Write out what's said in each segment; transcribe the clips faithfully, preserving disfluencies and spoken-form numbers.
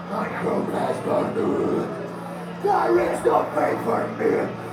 There is no faith for me.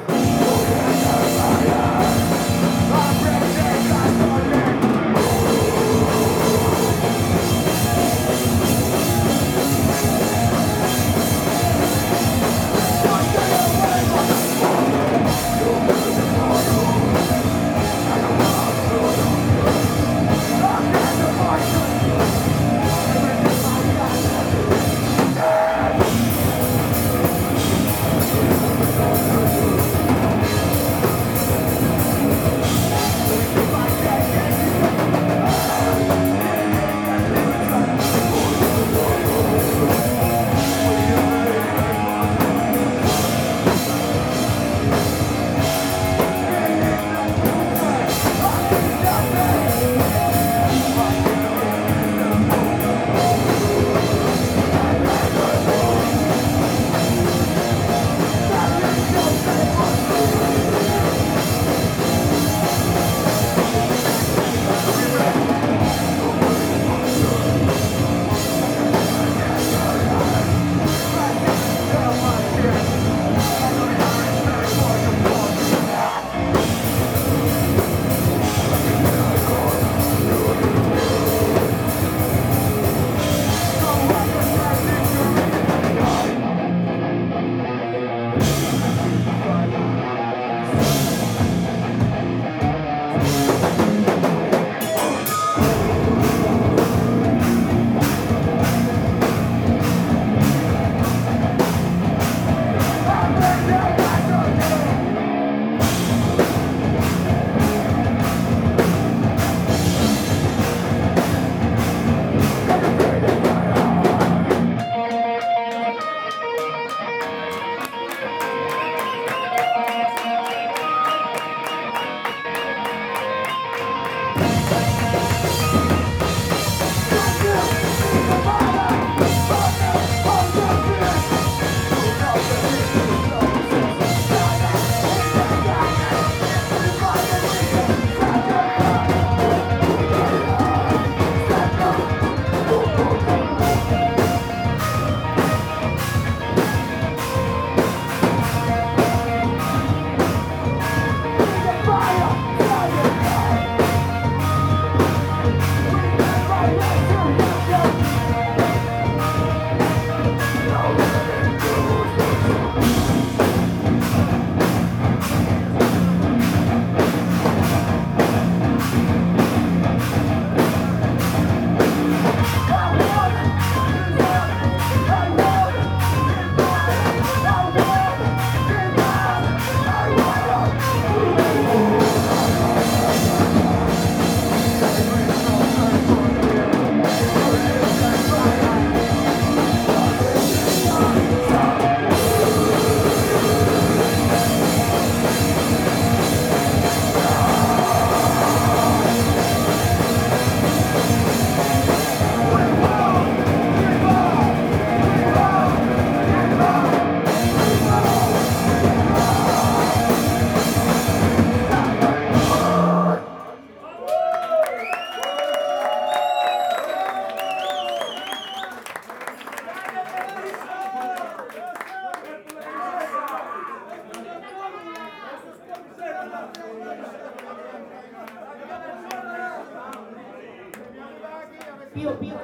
Pío, pío.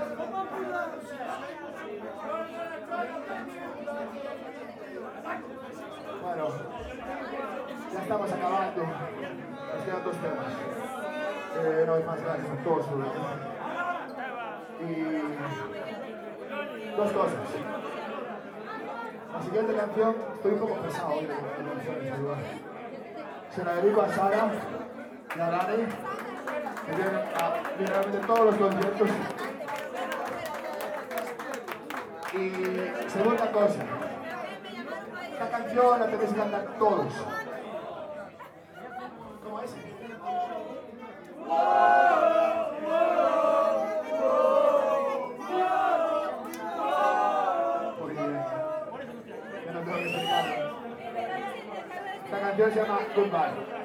Bueno, ya estamos acabando. Nos quedan dos temas. Eh, no hay más gracias a todos sobre todo. Y dos cosas. La siguiente canción, estoy un poco pesado hoy de canciones, ¿verdad? Se la dedico a Sara y a Dani, que vienen a literalmente todos los conciertos. Y segunda cosa, esta canción la tenéis que cantar todos. ¿Cómo es? Porque yo no tengo que explicarlo. Esta canción se llama Goodbye.